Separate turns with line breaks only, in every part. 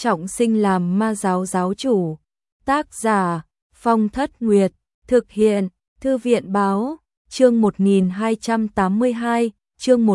trọng sinh làm ma giáo giáo chủ. Tác giả Phong Thất Nguyệt, thực hiện Thư viện Báo, chương 1282, chương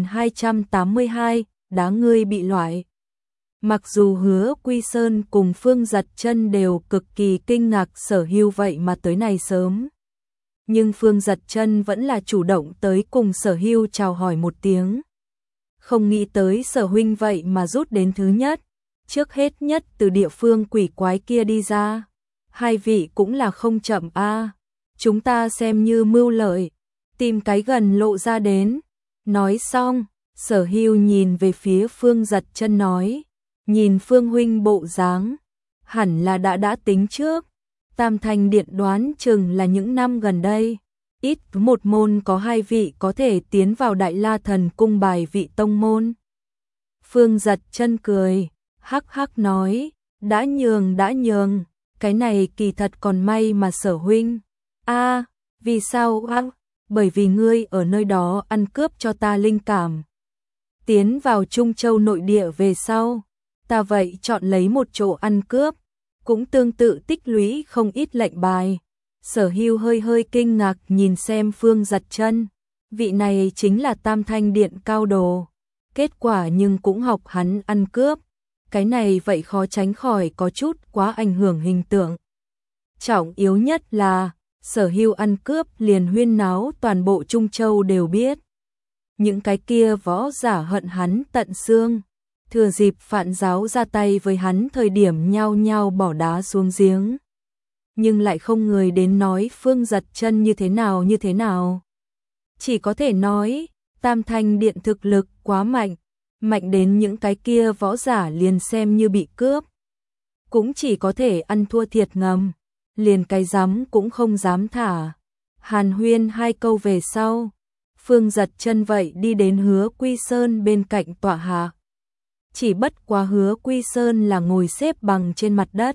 1282, đá ngươi bị loại. Mặc dù Hứa Quy Sơn cùng Phương Giật Chân đều cực kỳ kinh ngạc Sở Hưu vậy mà tới này sớm. Nhưng Phương Giật Chân vẫn là chủ động tới cùng Sở Hưu chào hỏi một tiếng. Không nghĩ tới Sở huynh vậy mà rút đến thứ nhất, trước hết nhất từ địa phương quỷ quái kia đi ra. Hai vị cũng là không chậm a, chúng ta xem như mưu lợi, tìm cái gần lộ ra đến. Nói xong, Sở Hưu nhìn về phía Phương Giật Chân nói, nhìn Phương huynh bộ dáng, hẳn là đã tính trước. Tam Thanh Điện đoán chừng là những năm gần đây, ít một môn có hai vị có thể tiến vào Đại La Thần Cung bài vị tông môn. Phương Giật Chân cười, hắc hắc nói, đã nhường, cái này kỳ thật còn may mà Sở huynh. A, vì sao a? Bởi vì ngươi ở nơi đó ăn cướp cho ta linh cảm. Tiến vào Trung Châu nội địa về sau, ta vậy chọn lấy một chỗ ăn cướp, cũng tương tự tích lũy không ít lệnh bài. Sở Hưu hơi kinh ngạc nhìn xem Phương Giật Chân, vị này chính là Tam Thanh Điện cao đồ, kết quả nhưng cũng học hắn ăn cướp, cái này vậy khó tránh khỏi có chút quá ảnh hưởng hình tượng. Trọng yếu nhất là, Sở Hưu ăn cướp liền huyên náo toàn bộ Trung Châu đều biết. Những cái kia võ giả hận hắn tận xương, thừa dịp Phạn giáo ra tay với hắn thời điểm nhao nhao bỏ đá xuống giếng. Nhưng lại không người đến nói Phương Giật Chân như thế nào. Chỉ có thể nói, Tam Thanh Điện thực lực quá mạnh, mạnh đến những cái kia võ giả liền xem như bị cướp. Cũng chỉ có thể ăn thua thiệt ngầm, liền cái dám cũng không dám thả. Hàn huyên hai câu về sau, Phương Giật Chân vậy đi đến Hứa Quy Sơn bên cạnh tọa hạ. Chỉ bất quá Hứa Quy Sơn là ngồi xếp bằng trên mặt đất,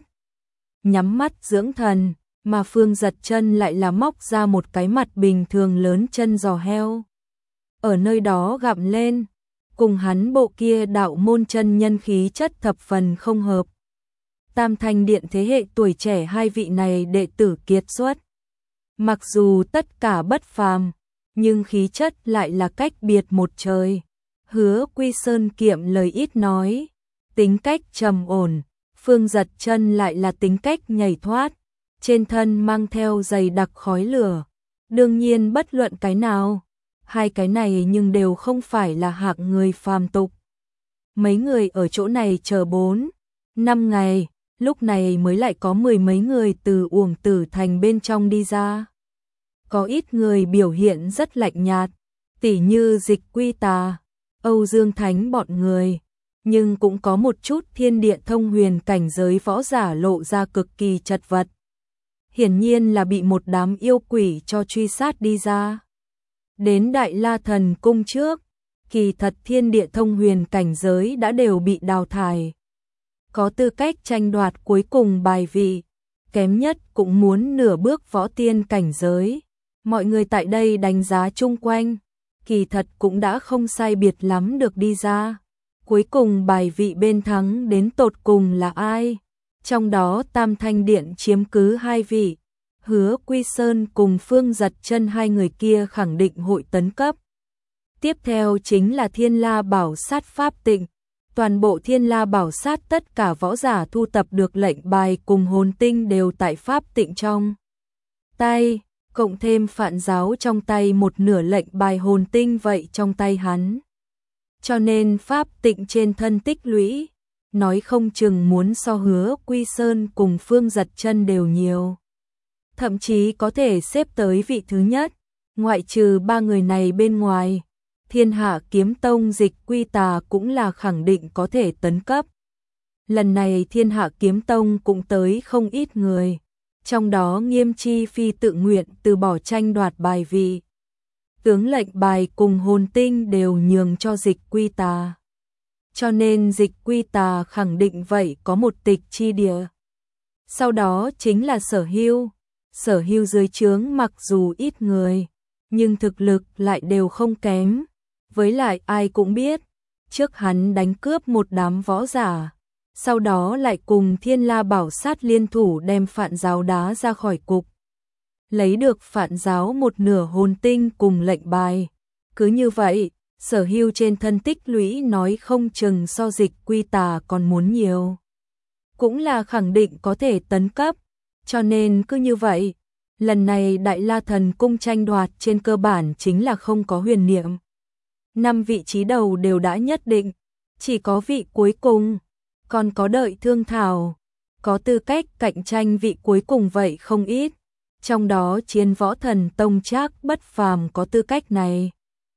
nhắm mắt dưỡng thần, mà Phương Giật Chân lại là móc ra một cái mặt bình thường lớn chân giò heo. Ở nơi đó gặm lên, cùng hắn bộ kia đạo môn chân nhân khí chất thập phần không hợp. Tam Thanh Điện thế hệ tuổi trẻ hai vị này đệ tử kiệt xuất. Mặc dù tất cả bất phàm, nhưng khí chất lại là cách biệt một trời. Hứa Quy Sơn kiệm lời ít nói, tính cách trầm ổn, Phương Giật Chân lại là tính cách nhảy thoát, trên thân mang theo dày đặc khói lửa. Đương nhiên bất luận cái nào, hai cái này nhưng đều không phải là hạng người phàm tục. Mấy người ở chỗ này chờ 4-5 ngày, lúc này mới lại có 10 mấy người từ Uổng Tử Thành bên trong đi ra. Có ít người biểu hiện rất lạnh nhạt, tỉ như Dịch Quy Tà, Âu Dương Thánh bọn người, nhưng cũng có một chút thiên địa thông huyền cảnh giới võ giả lộ ra cực kỳ chật vật. Hiển nhiên là bị một đám yêu quỷ cho truy sát đi ra. Đến Đại La Thần Cung trước, kỳ thật thiên địa thông huyền cảnh giới đã đều bị đào thải. Có tư cách tranh đoạt cuối cùng bài vị, kém nhất cũng muốn nửa bước võ tiên cảnh giới. Mọi người tại đây đánh giá chung quanh, kỳ thật cũng đã không sai biệt lắm được đi ra. Cuối cùng bài vị bên thắng đến tột cùng là ai? Trong đó Tam Thanh Điện chiếm cứ 2 vị, Hứa Quy Sơn cùng Phương Giật Chân hai người kia khẳng định hội tấn cấp. Tiếp theo chính là Thiên La Bảo Sát Pháp Tịnh. Toàn bộ Thiên La Bảo Sát tất cả võ giả thu tập được lệnh bài cùng hồn tinh đều tại Pháp Tịnh trong tay, cộng thêm Phạn giáo trong tay một nửa lệnh bài hồn tinh vậy trong tay hắn. Cho nên Pháp Tịnh trên thân tích lũy, nói không chừng muốn so Hứa Quy Sơn cùng Phương Giật Chân đều nhiều. Thậm chí có thể xếp tới vị thứ nhất, ngoại trừ 3 người này bên ngoài. Thiên Hạ Kiếm Tông Dịch Quy Tà cũng là khẳng định có thể tấn cấp. Lần này Thiên Hạ Kiếm Tông cũng tới không ít người, trong đó Nghiêm Chi Phi tự nguyện từ bỏ tranh đoạt bài vị. Tướng lệnh bài cùng hồn tinh đều nhường cho Dịch Quy Tà. Cho nên Dịch Quy Tà khẳng định vậy có một tịch chi địa. Sau đó chính là Sở Hưu. Sở Hưu dưới trướng mặc dù ít người, nhưng thực lực lại đều không kém. Với lại ai cũng biết, trước hắn đánh cướp một đám võ giả, sau đó lại cùng Thiên La Bảo Sát liên thủ đem Phạn Giáo đá ra khỏi cục. Lấy được Phạn Giáo một nửa hồn tinh cùng lệnh bài. Cứ như vậy, Sở Hưu trên thân tích lũy nói không chừng so Dịch Quy Tà còn muốn nhiều. Cũng là khẳng định có thể tấn cấp, cho nên cứ như vậy, lần này Đại La Thần Cung tranh đoạt trên cơ bản chính là không có huyền niệm. 5 vị trí đầu đều đã nhất định, chỉ có vị cuối cùng, còn có đợi thương thảo, có tư cách cạnh tranh vị cuối cùng vậy không ít, trong đó Chiến Võ Thần Tông Trác Bất Phàm có tư cách này.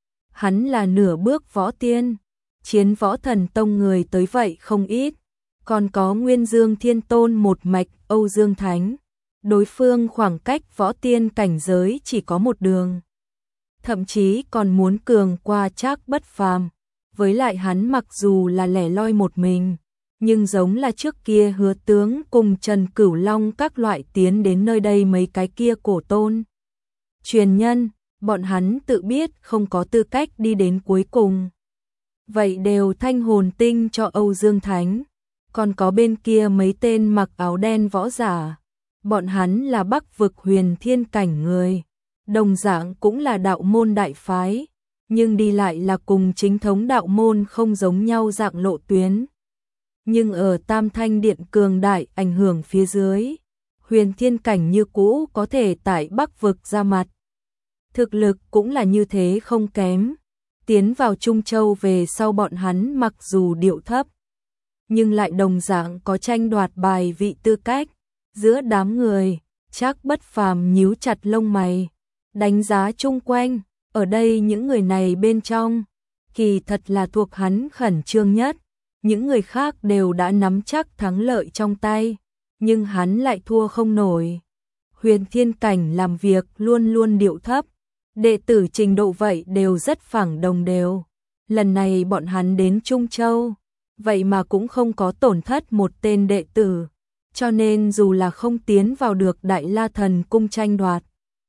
Hắn là nửa bước võ tiên, Chiến Võ Thần Tông người tới vậy không ít, còn có Nguyên Dương Thiên Tôn một mạch Âu Dương Thánh, đối phương khoảng cách võ tiên cảnh giới chỉ có một đường. Thậm chí còn muốn cường qua Trác Bất Phàm, với lại hắn mặc dù là lẻ loi một mình, nhưng giống là trước kia Hứa Tướng cùng Trần Cửu Long các loại tiến đến nơi đây mấy cái kia cổ tôn. Truyền nhân, bọn hắn tự biết không có tư cách đi đến cuối cùng. Vậy đều thanh hồn tinh cho Âu Dương Thánh, còn có bên kia mấy tên mặc áo đen võ giả. Bọn hắn là Bắc vực huyền thiên cảnh người, đồng dạng cũng là đạo môn đại phái, nhưng đi lại là cùng chính thống đạo môn không giống nhau dạng lộ tuyến. Nhưng ở Tam Thanh Điện cường đại ảnh hưởng phía dưới, huyền thiên cảnh như cũ có thể tại Bắc vực ra mặt. Thực lực cũng là như thế không kém, tiến vào Trung Châu về sau bọn hắn mặc dù điệu thấp, nhưng lại đồng dạng có tranh đoạt bài vị tư cách. Giữa đám người, Trác Bất Phàm nhíu chặt lông mày, đánh giá chung quanh, ở đây những người này bên trong, kỳ thật là thuộc hắn khẩn trương nhất, những người khác đều đã nắm chắc thắng lợi trong tay, nhưng hắn lại thua không nổi. Huyền thiên cảnh làm việc luôn luôn điệu thấp, đệ tử trình độ vậy đều rất phẳng đồng đều. Lần này bọn hắn đến Trung Châu, vậy mà cũng không có tổn thất một tên đệ tử. Cho nên dù là không tiến vào được Đại La Thần Cung tranh đoạt,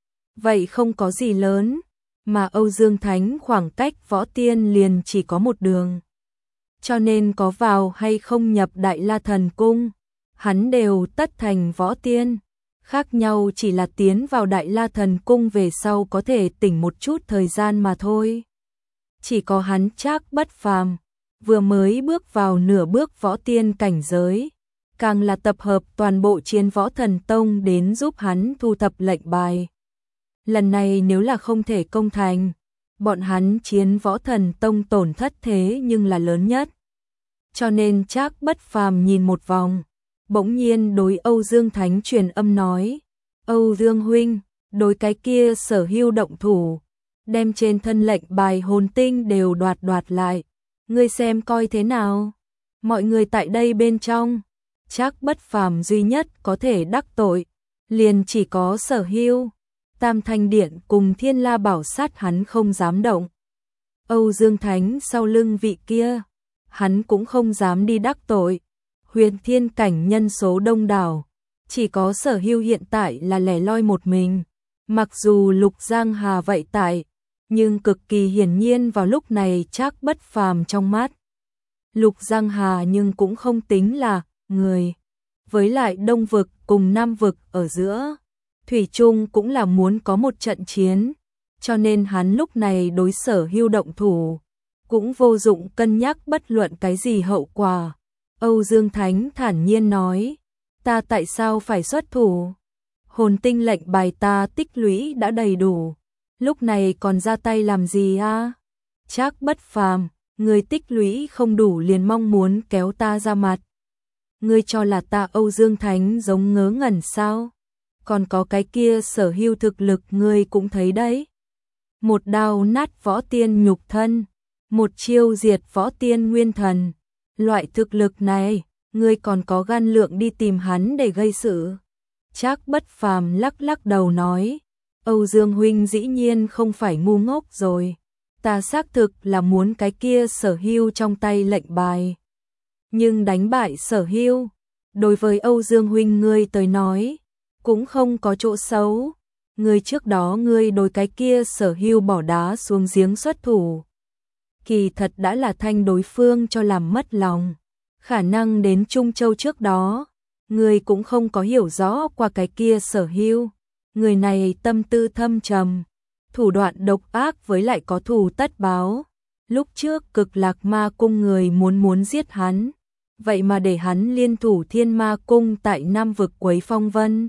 vậy không có gì lớn, mà Âu Dương Thánh khoảng cách võ tiên liền chỉ có một đường. Cho nên có vào hay không nhập Đại La Thần Cung, hắn đều tất thành võ tiên. Khác nhau chỉ là tiến vào Đại La Thần Cung về sau có thể tỉnh một chút thời gian mà thôi. Chỉ có hắn Trác Bất Phàm vừa mới bước vào nửa bước võ tiên cảnh giới, càng là tập hợp toàn bộ Chiến Võ Thần Tông đến giúp hắn thu thập lệnh bài. Lần này nếu là không thể công thành, bọn hắn Chiến Võ Thần Tông tổn thất thế nhưng là lớn nhất. Cho nên Trác Bất Phàm nhìn một vòng, bỗng nhiên đối Âu Dương Thánh truyền âm nói, Âu Dương huynh, đối cái kia Sở Hưu động thủ, đem trên thân lệnh bài hồn tinh đều đoạt lại, ngươi xem coi thế nào. Mọi người tại đây bên trong, Trác Bất Phàm duy nhất có thể đắc tội, liền chỉ có Sở Hưu. Tam Thanh Điện cùng Thiên La Bảo Sát hắn không dám động. Âu Dương Thánh sau lưng vị kia, hắn cũng không dám đi đắc tội. Huyền thiên cảnh nhân số đông đảo, chỉ có Sở Hưu hiện tại là lẻ loi một mình. Mặc dù Lục Giang Hà vậy tại, nhưng cực kỳ hiển nhiên vào lúc này Trác Bất Phàm trong mắt. Lục Giang Hà nhưng cũng không tính là người. Với lại Đông vực cùng Nam vực ở giữa, thủy chung cũng là muốn có một trận chiến, cho nên hắn lúc này đối Sở Hưu động thủ, cũng vô dụng cân nhắc bất luận cái gì hậu quả. Âu Dương Thánh thản nhiên nói, ta tại sao phải xuất thủ? Hồn tinh lệnh bài ta tích lũy đã đầy đủ, lúc này còn ra tay làm gì a? Trác Bất Phàm, người tích lũy không đủ liền mong muốn kéo ta ra mặt. Ngươi cho là ta Âu Dương Thánh giống ngớ ngẩn sao? Còn có cái kia Sở Hưu thực lực ngươi cũng thấy đấy. Một đao nát võ tiên nhục thân, một chiêu diệt võ tiên nguyên thần. Loại thực lực này, ngươi còn có gan lượng đi tìm hắn để gây sự. Trác Bất Phàm lắc lắc đầu nói, Âu Dương huynh dĩ nhiên không phải ngu ngốc rồi. Ta xác thực là muốn cái kia Sở Hưu trong tay lệnh bài. Nhưng đánh bại Sở Hưu, đối với Âu Dương huynh ngươi tới nói, cũng không có chỗ xấu. Ngươi trước đó ngươi đối cái kia Sở Hưu bỏ đá xuống giếng xuất thủ, kỳ thật đã là thanh đối phương cho làm mất lòng. khả năng đến Trung Châu trước đó, ngươi cũng không có hiểu rõ qua cái kia Sở Hưu. Người này tâm tư thâm trầm, thủ đoạn độc ác với lại có thù tất báo. Lúc trước Cực Lạc Ma Cung người muốn giết hắn, vậy mà để hắn liên thủ Thiên Ma Cung tại Nam vực quấy phong vân.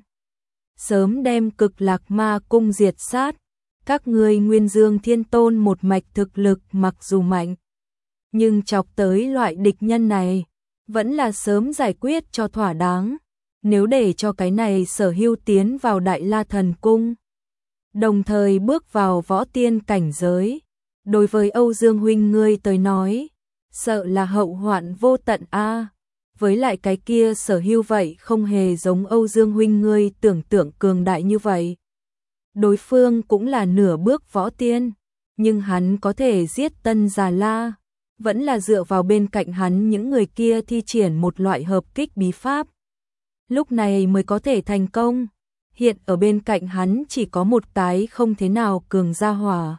Sớm đem Cực Lạc Ma Cung diệt sát, các ngươi Nguyên Dương Thiên Tôn một mạch thực lực mặc dù mạnh, nhưng chọc tới loại địch nhân này, vẫn là sớm giải quyết cho thỏa đáng. Nếu để cho cái này Sở Hưu tiến vào Đại La Thần Cung, đồng thời bước vào võ tiên cảnh giới, đối với Âu Dương huynh ngươi tới nói, sợ là hậu hoạn vô tận a. Với lại cái kia Sở Hưu vậy không hề giống Âu Dương huynh ngươi tưởng tượng cường đại như vậy. Đối phương cũng là nửa bước võ tiên, nhưng hắn có thể giết Tân Già La, vẫn là dựa vào bên cạnh hắn những người kia thi triển một loại hợp kích bí pháp. Lúc này mới có thể thành công. Hiện ở bên cạnh hắn chỉ có một cái không thế nào cường gia hỏa.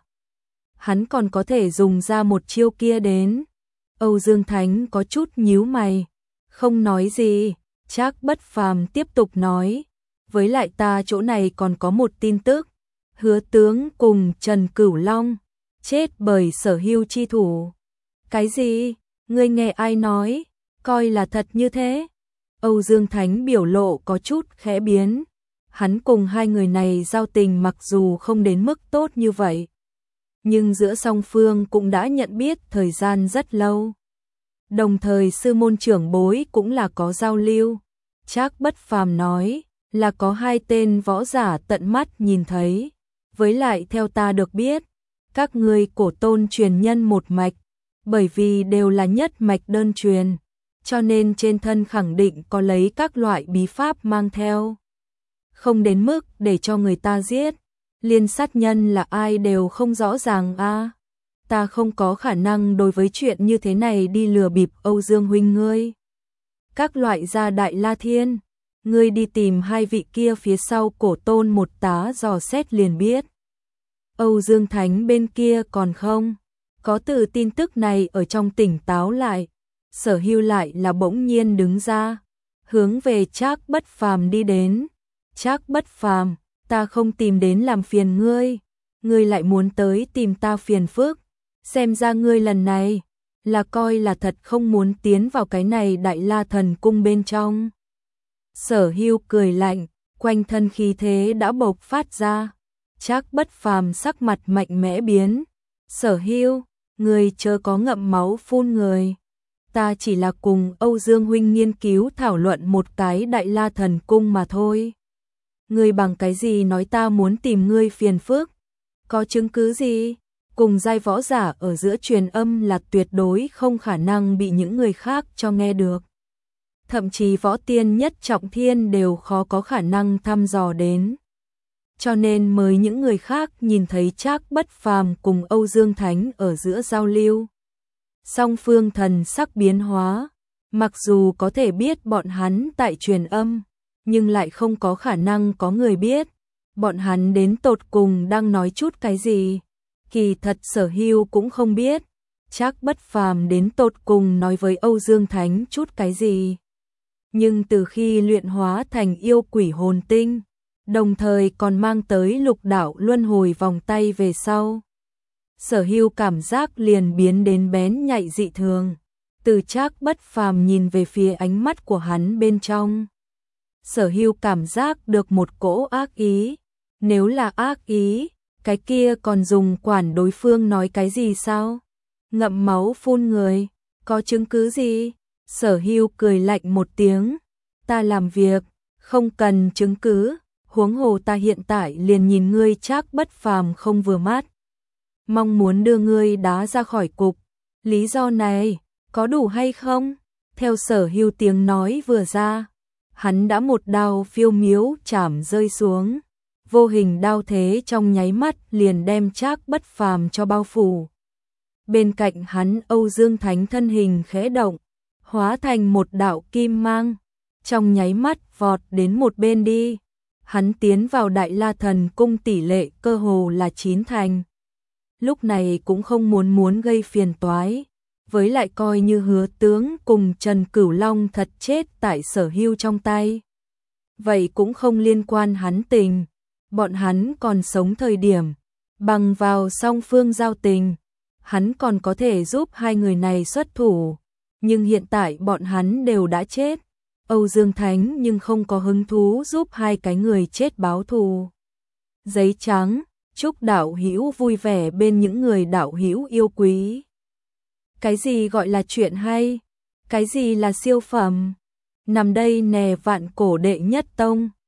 Hắn còn có thể dùng ra một chiêu kia đến. Âu Dương Thánh có chút nhíu mày, không nói gì. Trác Bất Phàm tiếp tục nói, với lại ta chỗ này còn có một tin tức. Hứa tướng cùng Trần Cửu Long chết bởi Sở Hưu chi thủ. Cái gì? Ngươi nghe ai nói? Coi là thật như thế? Âu Dương Thánh biểu lộ có chút khẽ biến. Hắn cùng hai người này giao tình mặc dù không đến mức tốt như vậy, nhưng giữa song phương cũng đã nhận biết thời gian rất lâu. Đồng thời sư môn trưởng bối cũng là có giao lưu. Trác Bất Phàm nói là có hai tên võ giả tận mắt nhìn thấy. Với lại theo ta được biết, các ngươi cổ tôn truyền nhân một mạch, bởi vì đều là nhất mạch đơn truyền, cho nên trên thân khẳng định có lấy các loại bí pháp mang theo. Không đến mức để cho người ta giết, liên sát nhân là ai đều không rõ ràng a. Ta không có khả năng đối với chuyện như thế này đi lừa bịp Âu Dương huynh ngươi. Các loại gia Đại La Thiên, ngươi đi tìm hai vị kia phía sau cổ tôn một tá dò xét liền biết. Âu Dương Thánh bên kia còn không có từ tin tức này ở trong tỉnh táo lại. Sở Hưu lại là bỗng nhiên đứng ra, hướng về Trác Bất Phàm đi đến. Trác Bất Phàm, ta không tìm đến làm phiền ngươi, ngươi lại muốn tới tìm ta phiền phức. Xem ra ngươi lần này là coi là thật không muốn tiến vào cái này Đại La Thần Cung bên trong. Sở Hưu cười lạnh, quanh thân khí thế đã bộc phát ra. Trác Bất Phàm sắc mặt mạnh mẽ biến. Sở Hưu, ngươi chớ có ngậm máu phun người. Ta chỉ là cùng Âu Dương huynh nghiên cứu thảo luận một cái Đại La Thần Cung mà thôi. Ngươi bằng cái gì nói ta muốn tìm ngươi phiền phức? Có chứng cứ gì? Cùng giai võ giả ở giữa truyền âm là tuyệt đối không khả năng bị những người khác cho nghe được. Thậm chí võ tiên nhất trọng thiên đều khó có khả năng thăm dò đến. Cho nên mới những người khác nhìn thấy Trác Bất Phàm cùng Âu Dương Thánh ở giữa giao lưu. Song phương thần sắc biến hóa, mặc dù có thể biết bọn hắn tại truyền âm, nhưng lại không có khả năng có người biết bọn hắn đến tột cùng đang nói chút cái gì. Kỳ thật Sở Hưu cũng không biết Trác Bất Phàm đến tột cùng nói với Âu Dương Thánh chút cái gì. Nhưng từ khi luyện hóa thành yêu quỷ hồn tinh, đồng thời còn mang tới lục đạo luân hồi vòng tay về sau, Sở Hưu cảm giác liền biến đến bén nhạy dị thường. Từ Trác Bất Phàm nhìn về phía ánh mắt của hắn bên trong, Sở Hưu cảm giác được một cỗ ác ý. Nếu là ác ý, cái kia còn dùng quản đối phương nói cái gì sao? Ngậm máu phun người, có chứng cứ gì? Sở Hưu cười lạnh một tiếng, ta làm việc không cần chứng cứ, huống hồ ta hiện tại liền nhìn ngươi Trác Bất Phàm không vừa mắt, mong muốn đưa ngươi đá ra khỏi cục. Lý do này có đủ hay không? Theo Sở Hưu tiếng nói vừa ra, hắn đã một đao phiêu miếu chảm rơi xuống. Vô hình đao thế trong nháy mắt liền đem Trác Bất Phàm cho bao phủ. Bên cạnh hắn Âu Dương Thánh thân hình khẽ động, hóa thành một đạo kim mang, trong nháy mắt vọt đến một bên đi. Hắn tiến vào Đại La Thần Cung tỷ lệ cơ hồ là 9 thành. Lúc này cũng không muốn gây phiền toái, với lại coi như Hứa tướng cùng Trần Cửu Long thật chết tại Sở Hưu trong tay. Vậy cũng không liên quan hắn tình, bọn hắn còn sống thời điểm, bằng vào song phương giao tình, hắn còn có thể giúp hai người này xuất thủ, nhưng hiện tại bọn hắn đều đã chết. Âu Dương Thánh nhưng không có hứng thú giúp hai cái người chết báo thù. Giấy trắng, chúc đạo hữu vui vẻ bên những người đạo hữu yêu quý. Cái gì gọi là chuyện hay? Cái gì là siêu phẩm? Nằm đây nè vạn cổ đệ nhất tông.